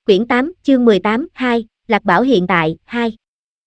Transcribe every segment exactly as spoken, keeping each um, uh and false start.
Quyển tám, chương mười tám, hai, Lạc Bảo hiện tại, hai.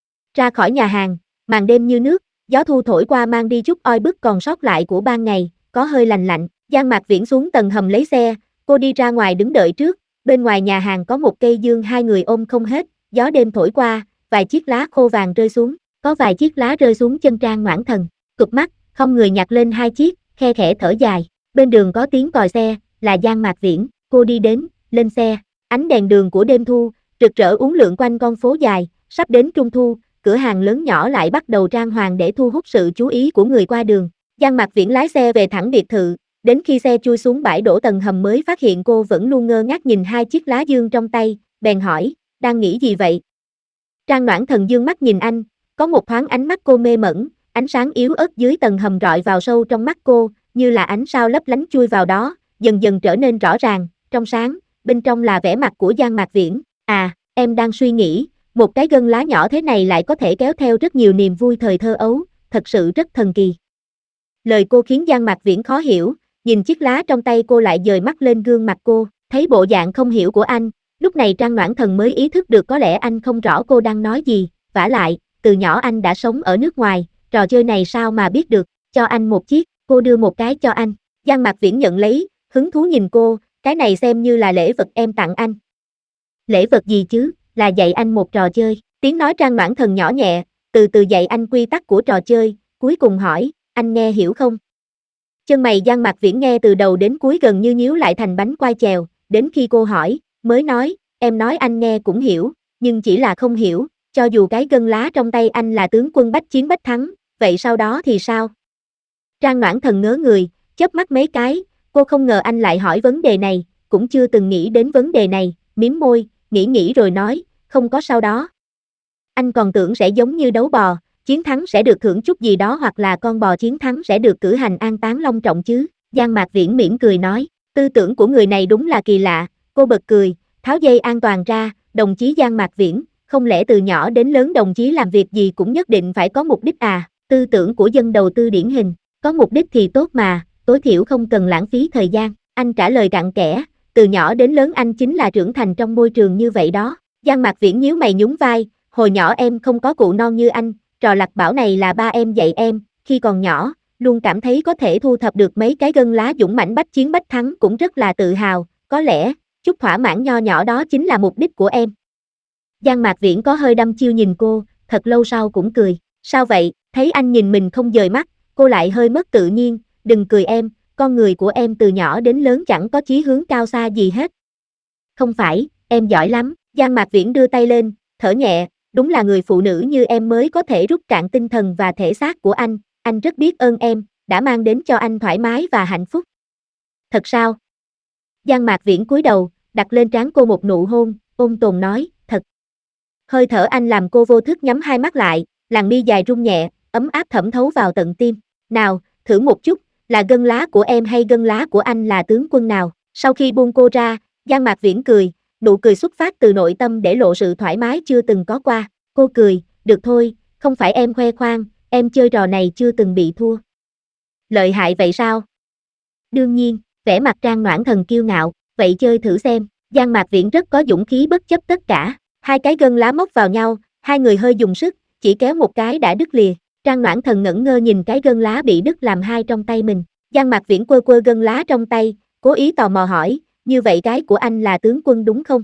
Ra khỏi nhà hàng, màn đêm như nước, gió thu thổi qua mang đi chút oi bức còn sót lại của ban ngày, có hơi lành lạnh. Giang Mạc Viễn xuống tầng hầm lấy xe, cô đi ra ngoài đứng đợi trước, bên ngoài nhà hàng có một cây dương hai người ôm không hết, gió đêm thổi qua, vài chiếc lá khô vàng rơi xuống, có vài chiếc lá rơi xuống chân Trang Noãn Thần, cụp mắt, không người nhặt lên hai chiếc, khe khẽ thở dài, bên đường có tiếng còi xe, là Giang Mạc Viễn, cô đi đến, lên xe. Ánh đèn đường của đêm thu, rực rỡ uốn lượn quanh con phố dài, sắp đến trung thu, cửa hàng lớn nhỏ lại bắt đầu trang hoàng để thu hút sự chú ý của người qua đường. Giang Mạc Viễn lái xe về thẳng biệt thự, đến khi xe chui xuống bãi đổ tầng hầm mới phát hiện cô vẫn luôn ngơ ngác nhìn hai chiếc lá dương trong tay, bèn hỏi, đang nghĩ gì vậy? Trang Noãn Thần dương mắt nhìn anh, có một thoáng ánh mắt cô mê mẩn, ánh sáng yếu ớt dưới tầng hầm rọi vào sâu trong mắt cô, như là ánh sao lấp lánh chui vào đó, dần dần trở nên rõ ràng, trong sáng. Bên trong là vẻ mặt của Giang Mạc Viễn, à, em đang suy nghĩ, một cái gân lá nhỏ thế này lại có thể kéo theo rất nhiều niềm vui thời thơ ấu, thật sự rất thần kỳ. Lời cô khiến Giang Mạc Viễn khó hiểu, nhìn chiếc lá trong tay cô lại dời mắt lên gương mặt cô, thấy bộ dạng không hiểu của anh, lúc này Trang Noãn Thần mới ý thức được có lẽ anh không rõ cô đang nói gì, vả lại, từ nhỏ anh đã sống ở nước ngoài, trò chơi này sao mà biết được, cho anh một chiếc, cô đưa một cái cho anh, Giang Mạc Viễn nhận lấy, hứng thú nhìn cô, cái này xem như là lễ vật em tặng anh. Lễ vật gì chứ, là dạy anh một trò chơi, tiếng nói Trang Noãn Thần nhỏ nhẹ, từ từ dạy anh quy tắc của trò chơi, cuối cùng hỏi, anh nghe hiểu không? Chân mày Giang Mạc Viễn nghe từ đầu đến cuối gần như nhíu lại thành bánh quai chèo, đến khi cô hỏi, mới nói, em nói anh nghe cũng hiểu, nhưng chỉ là không hiểu, cho dù cái gân lá trong tay anh là tướng quân bách chiến bách thắng, vậy sau đó thì sao? Trang Noãn Thần ngớ người, chớp mắt mấy cái, cô không ngờ anh lại hỏi vấn đề này, cũng chưa từng nghĩ đến vấn đề này, mím môi, nghĩ nghĩ rồi nói, không có sau đó. Anh còn tưởng sẽ giống như đấu bò, chiến thắng sẽ được thưởng chút gì đó hoặc là con bò chiến thắng sẽ được cử hành an táng long trọng chứ, Giang Mạc Viễn mỉm cười nói, tư tưởng của người này đúng là kỳ lạ, cô bật cười, tháo dây an toàn ra, đồng chí Giang Mạc Viễn, không lẽ từ nhỏ đến lớn đồng chí làm việc gì cũng nhất định phải có mục đích à, tư tưởng của dân đầu tư điển hình, có mục đích thì tốt mà, tối thiểu không cần lãng phí thời gian, anh trả lời cặn kẽ, từ nhỏ đến lớn anh chính là trưởng thành trong môi trường như vậy đó, Giang Mạc Viễn nhíu mày nhún vai, hồi nhỏ em không có cụ non như anh, trò Lạc Bảo này là ba em dạy em, khi còn nhỏ, luôn cảm thấy có thể thu thập được mấy cái gân lá dũng mãnh bách chiến bách thắng cũng rất là tự hào, có lẽ, chút thỏa mãn nho nhỏ đó chính là mục đích của em. Giang Mạc Viễn có hơi đăm chiêu nhìn cô, thật lâu sau cũng cười, sao vậy, thấy anh nhìn mình không dời mắt, cô lại hơi mất tự nhiên, đừng cười em, con người của em từ nhỏ đến lớn chẳng có chí hướng cao xa gì hết. Không phải, em giỏi lắm, Giang Mạc Viễn đưa tay lên, thở nhẹ, đúng là người phụ nữ như em mới có thể rút cạn tinh thần và thể xác của anh, anh rất biết ơn em, đã mang đến cho anh thoải mái và hạnh phúc. Thật sao? Giang Mạc Viễn cúi đầu, đặt lên trán cô một nụ hôn, ôn tồn nói, thật. Hơi thở anh làm cô vô thức nhắm hai mắt lại, làn mi dài rung nhẹ, ấm áp thẩm thấu vào tận tim. Nào, thử một chút, là gân lá của em hay gân lá của anh là tướng quân nào? Sau khi buông cô ra, Giang Mạc Viễn cười, nụ cười xuất phát từ nội tâm để lộ sự thoải mái chưa từng có qua. Cô cười, được thôi, không phải em khoe khoang, em chơi trò này chưa từng bị thua. Lợi hại vậy sao? Đương nhiên, vẻ mặt Trang Noãn Thần kiêu ngạo, vậy chơi thử xem. Giang Mạc Viễn rất có dũng khí bất chấp tất cả. Hai cái gân lá móc vào nhau, hai người hơi dùng sức, chỉ kéo một cái đã đứt lìa. Trang Noãn Thần ngẩn ngơ nhìn cái gân lá bị đứt làm hai trong tay mình. Giang Mạc Viễn quơ quơ gân lá trong tay, cố ý tò mò hỏi, như vậy cái của anh là tướng quân đúng không?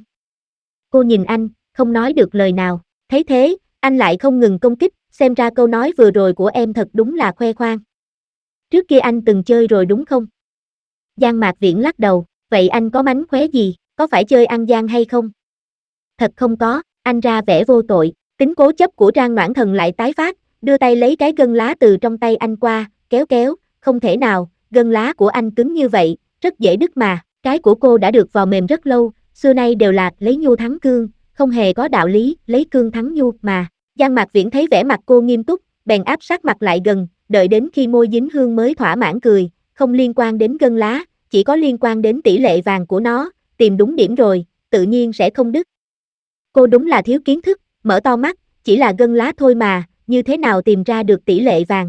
Cô nhìn anh, không nói được lời nào. Thấy thế, anh lại không ngừng công kích, xem ra câu nói vừa rồi của em thật đúng là khoe khoang. Trước kia anh từng chơi rồi đúng không? Giang Mạc Viễn lắc đầu, vậy anh có mánh khóe gì, có phải chơi ăn gian hay không? Thật không có, anh ra vẻ vô tội, tính cố chấp của Trang Noãn Thần lại tái phát, đưa tay lấy cái gân lá từ trong tay anh qua, kéo kéo, không thể nào, gân lá của anh cứng như vậy, rất dễ đứt mà, cái của cô đã được vò mềm rất lâu, xưa nay đều là lấy nhu thắng cương, không hề có đạo lý, lấy cương thắng nhu mà. Giang Mạc Viễn thấy vẻ mặt cô nghiêm túc, bèn áp sát mặt lại gần, đợi đến khi môi dính hương mới thỏa mãn cười, không liên quan đến gân lá, chỉ có liên quan đến tỷ lệ vàng của nó, tìm đúng điểm rồi, tự nhiên sẽ không đứt. Cô đúng là thiếu kiến thức, mở to mắt, chỉ là gân lá thôi mà, như thế nào tìm ra được tỷ lệ vàng?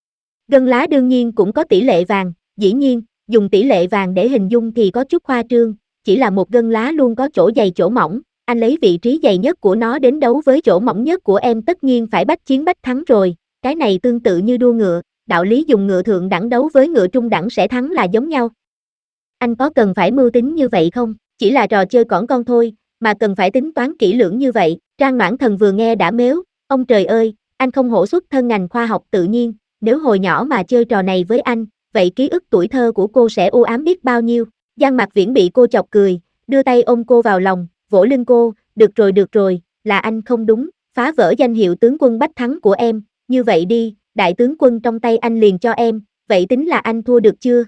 Gân lá đương nhiên cũng có tỷ lệ vàng, dĩ nhiên, dùng tỷ lệ vàng để hình dung thì có chút khoa trương, chỉ là một gân lá luôn có chỗ dày chỗ mỏng, anh lấy vị trí dày nhất của nó đến đấu với chỗ mỏng nhất của em tất nhiên phải bách chiến bách thắng rồi, cái này tương tự như đua ngựa, đạo lý dùng ngựa thượng đẳng đấu với ngựa trung đẳng sẽ thắng là giống nhau. Anh có cần phải mưu tính như vậy không? Chỉ là trò chơi cỏn con thôi, mà cần phải tính toán kỹ lưỡng như vậy. Trang Noãn Thần vừa nghe đã mếu, ông trời ơi, anh không hổ xuất thân ngành khoa học tự nhiên, nếu hồi nhỏ mà chơi trò này với anh, vậy ký ức tuổi thơ của cô sẽ u ám biết bao nhiêu. Giang Mạc Viễn bị cô chọc cười, đưa tay ôm cô vào lòng, vỗ lưng cô, được rồi được rồi, là anh không đúng, phá vỡ danh hiệu tướng quân bách thắng của em, như vậy đi, đại tướng quân trong tay anh liền cho em, vậy tính là anh thua được chưa?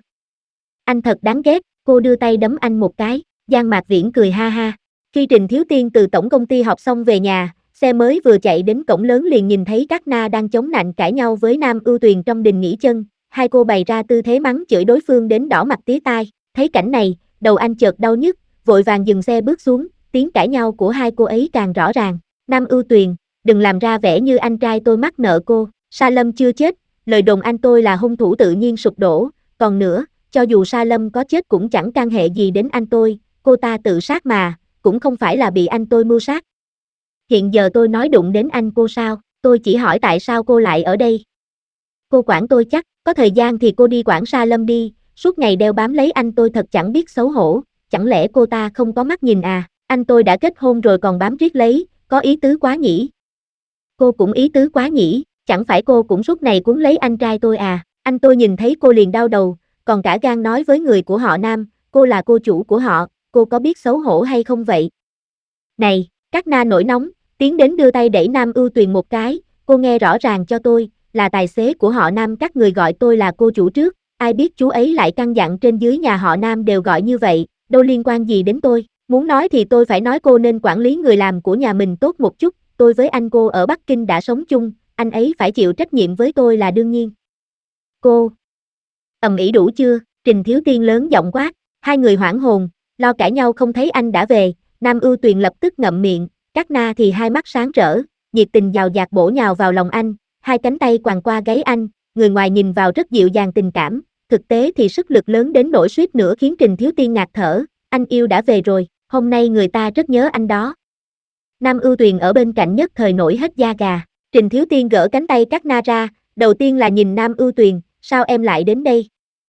Anh thật đáng ghét, cô đưa tay đấm anh một cái, Giang Mạc Viễn cười ha ha. Khi Trình Thiếu Tiên từ tổng công ty học xong về nhà, xe mới vừa chạy đến cổng lớn liền nhìn thấy các na đang chống nạnh cãi nhau với Nam Ưu Tuyền trong đình nghỉ chân, hai cô bày ra tư thế mắng chửi đối phương đến đỏ mặt tía tai, thấy cảnh này, đầu anh chợt đau nhức, vội vàng dừng xe bước xuống, tiếng cãi nhau của hai cô ấy càng rõ ràng. Nam Ưu Tuyền, đừng làm ra vẻ như anh trai tôi mắc nợ cô, Sa Lâm chưa chết, lời đồn anh tôi là hung thủ tự nhiên sụp đổ, còn nữa, cho dù Sa Lâm có chết cũng chẳng can hệ gì đến anh tôi, cô ta tự sát mà, cũng không phải là bị anh tôi mưu sát. Hiện giờ tôi nói đụng đến anh cô sao, tôi chỉ hỏi tại sao cô lại ở đây. Cô quản tôi chắc, có thời gian thì cô đi quản Sa Lâm đi, suốt ngày đeo bám lấy anh tôi thật chẳng biết xấu hổ, chẳng lẽ cô ta không có mắt nhìn à, anh tôi đã kết hôn rồi còn bám riết lấy, có ý tứ quá nhỉ. Cô cũng ý tứ quá nhỉ, chẳng phải cô cũng suốt ngày cuốn lấy anh trai tôi à, anh tôi nhìn thấy cô liền đau đầu, còn cả gan nói với người của họ Nam, cô là cô chủ của họ, cô có biết xấu hổ hay không vậy? Này, các na nổi nóng, tiến đến đưa tay đẩy Nam Ưu Tuyền một cái, cô nghe rõ ràng cho tôi, là tài xế của họ Nam các người gọi tôi là cô chủ trước, ai biết chú ấy lại căn dặn trên dưới nhà họ Nam đều gọi như vậy, đâu liên quan gì đến tôi, muốn nói thì tôi phải nói cô nên quản lý người làm của nhà mình tốt một chút, tôi với anh cô ở Bắc Kinh đã sống chung, anh ấy phải chịu trách nhiệm với tôi là đương nhiên. Cô, ầm ĩ đủ chưa, Trình Thiếu Tiên lớn giọng quát, hai người hoảng hồn, lo cãi nhau không thấy anh đã về, Nam Ưu Tuyền lập tức ngậm miệng, các na thì hai mắt sáng rỡ, nhiệt tình giàu dạt bổ nhào vào lòng anh, hai cánh tay quàng qua gáy anh, người ngoài nhìn vào rất dịu dàng tình cảm, thực tế thì sức lực lớn đến nỗi suýt nữa khiến Trình Thiếu Tiên ngạt thở, anh yêu đã về rồi, hôm nay người ta rất nhớ anh đó. Nam Ưu Tuyền ở bên cạnh nhất thời nổi hết da gà, Trình Thiếu Tiên gỡ cánh tay các na ra, đầu tiên là nhìn Nam Ưu Tuyền, sao em lại đến đây?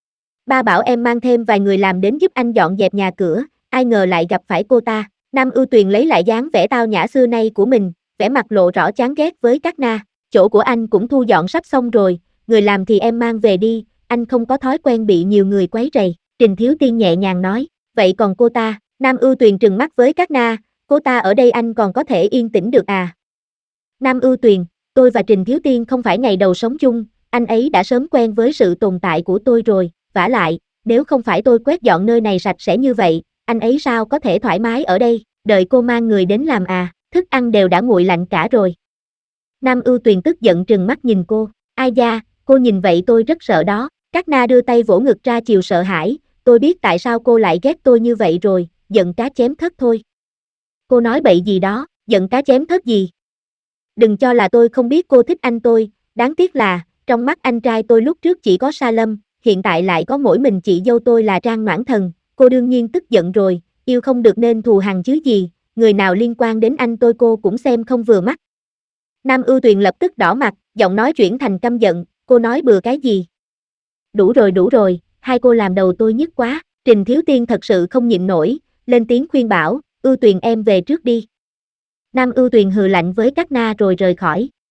Ba bảo em mang thêm vài người làm đến giúp anh dọn dẹp nhà cửa, ai ngờ lại gặp phải cô ta. Nam Ưu Tuyền lấy lại dáng vẻ tao nhã xưa nay của mình, vẻ mặt lộ rõ chán ghét với các na, chỗ của anh cũng thu dọn sắp xong rồi, người làm thì em mang về đi, anh không có thói quen bị nhiều người quấy rầy. Trình Thiếu Tiên nhẹ nhàng nói, vậy còn cô ta? Nam Ưu Tuyền trừng mắt với các na, cô ta ở đây anh còn có thể yên tĩnh được à? Nam Ưu Tuyền, tôi và Trình Thiếu Tiên không phải ngày đầu sống chung, anh ấy đã sớm quen với sự tồn tại của tôi rồi, vả lại, nếu không phải tôi quét dọn nơi này sạch sẽ như vậy, anh ấy sao có thể thoải mái ở đây, đợi cô mang người đến làm à, thức ăn đều đã nguội lạnh cả rồi. Nam Ưu Tuyền tức giận trừng mắt nhìn cô, ai da, cô nhìn vậy tôi rất sợ đó, các na đưa tay vỗ ngực ra chiều sợ hãi, tôi biết tại sao cô lại ghét tôi như vậy rồi, giận cá chém thớt thôi. Cô nói bậy gì đó, giận cá chém thớt gì? Đừng cho là tôi không biết cô thích anh tôi, đáng tiếc là, trong mắt anh trai tôi lúc trước chỉ có Sa Lâm, hiện tại lại có mỗi mình chị dâu tôi là Trang Noãn Thần, cô đương nhiên tức giận rồi, yêu không được nên thù hằn chứ gì, người nào liên quan đến anh tôi cô cũng xem không vừa mắt. Nam Ưu Tuyền lập tức đỏ mặt, giọng nói chuyển thành căm giận, cô nói bừa cái gì? Đủ rồi đủ rồi, hai cô làm đầu tôi nhức quá, Trình Thiếu Tiên thật sự không nhịn nổi, lên tiếng khuyên bảo, Ưu Tuyền em về trước đi. Nam Ưu Tuyền hừ lạnh với các na rồi rời khỏi.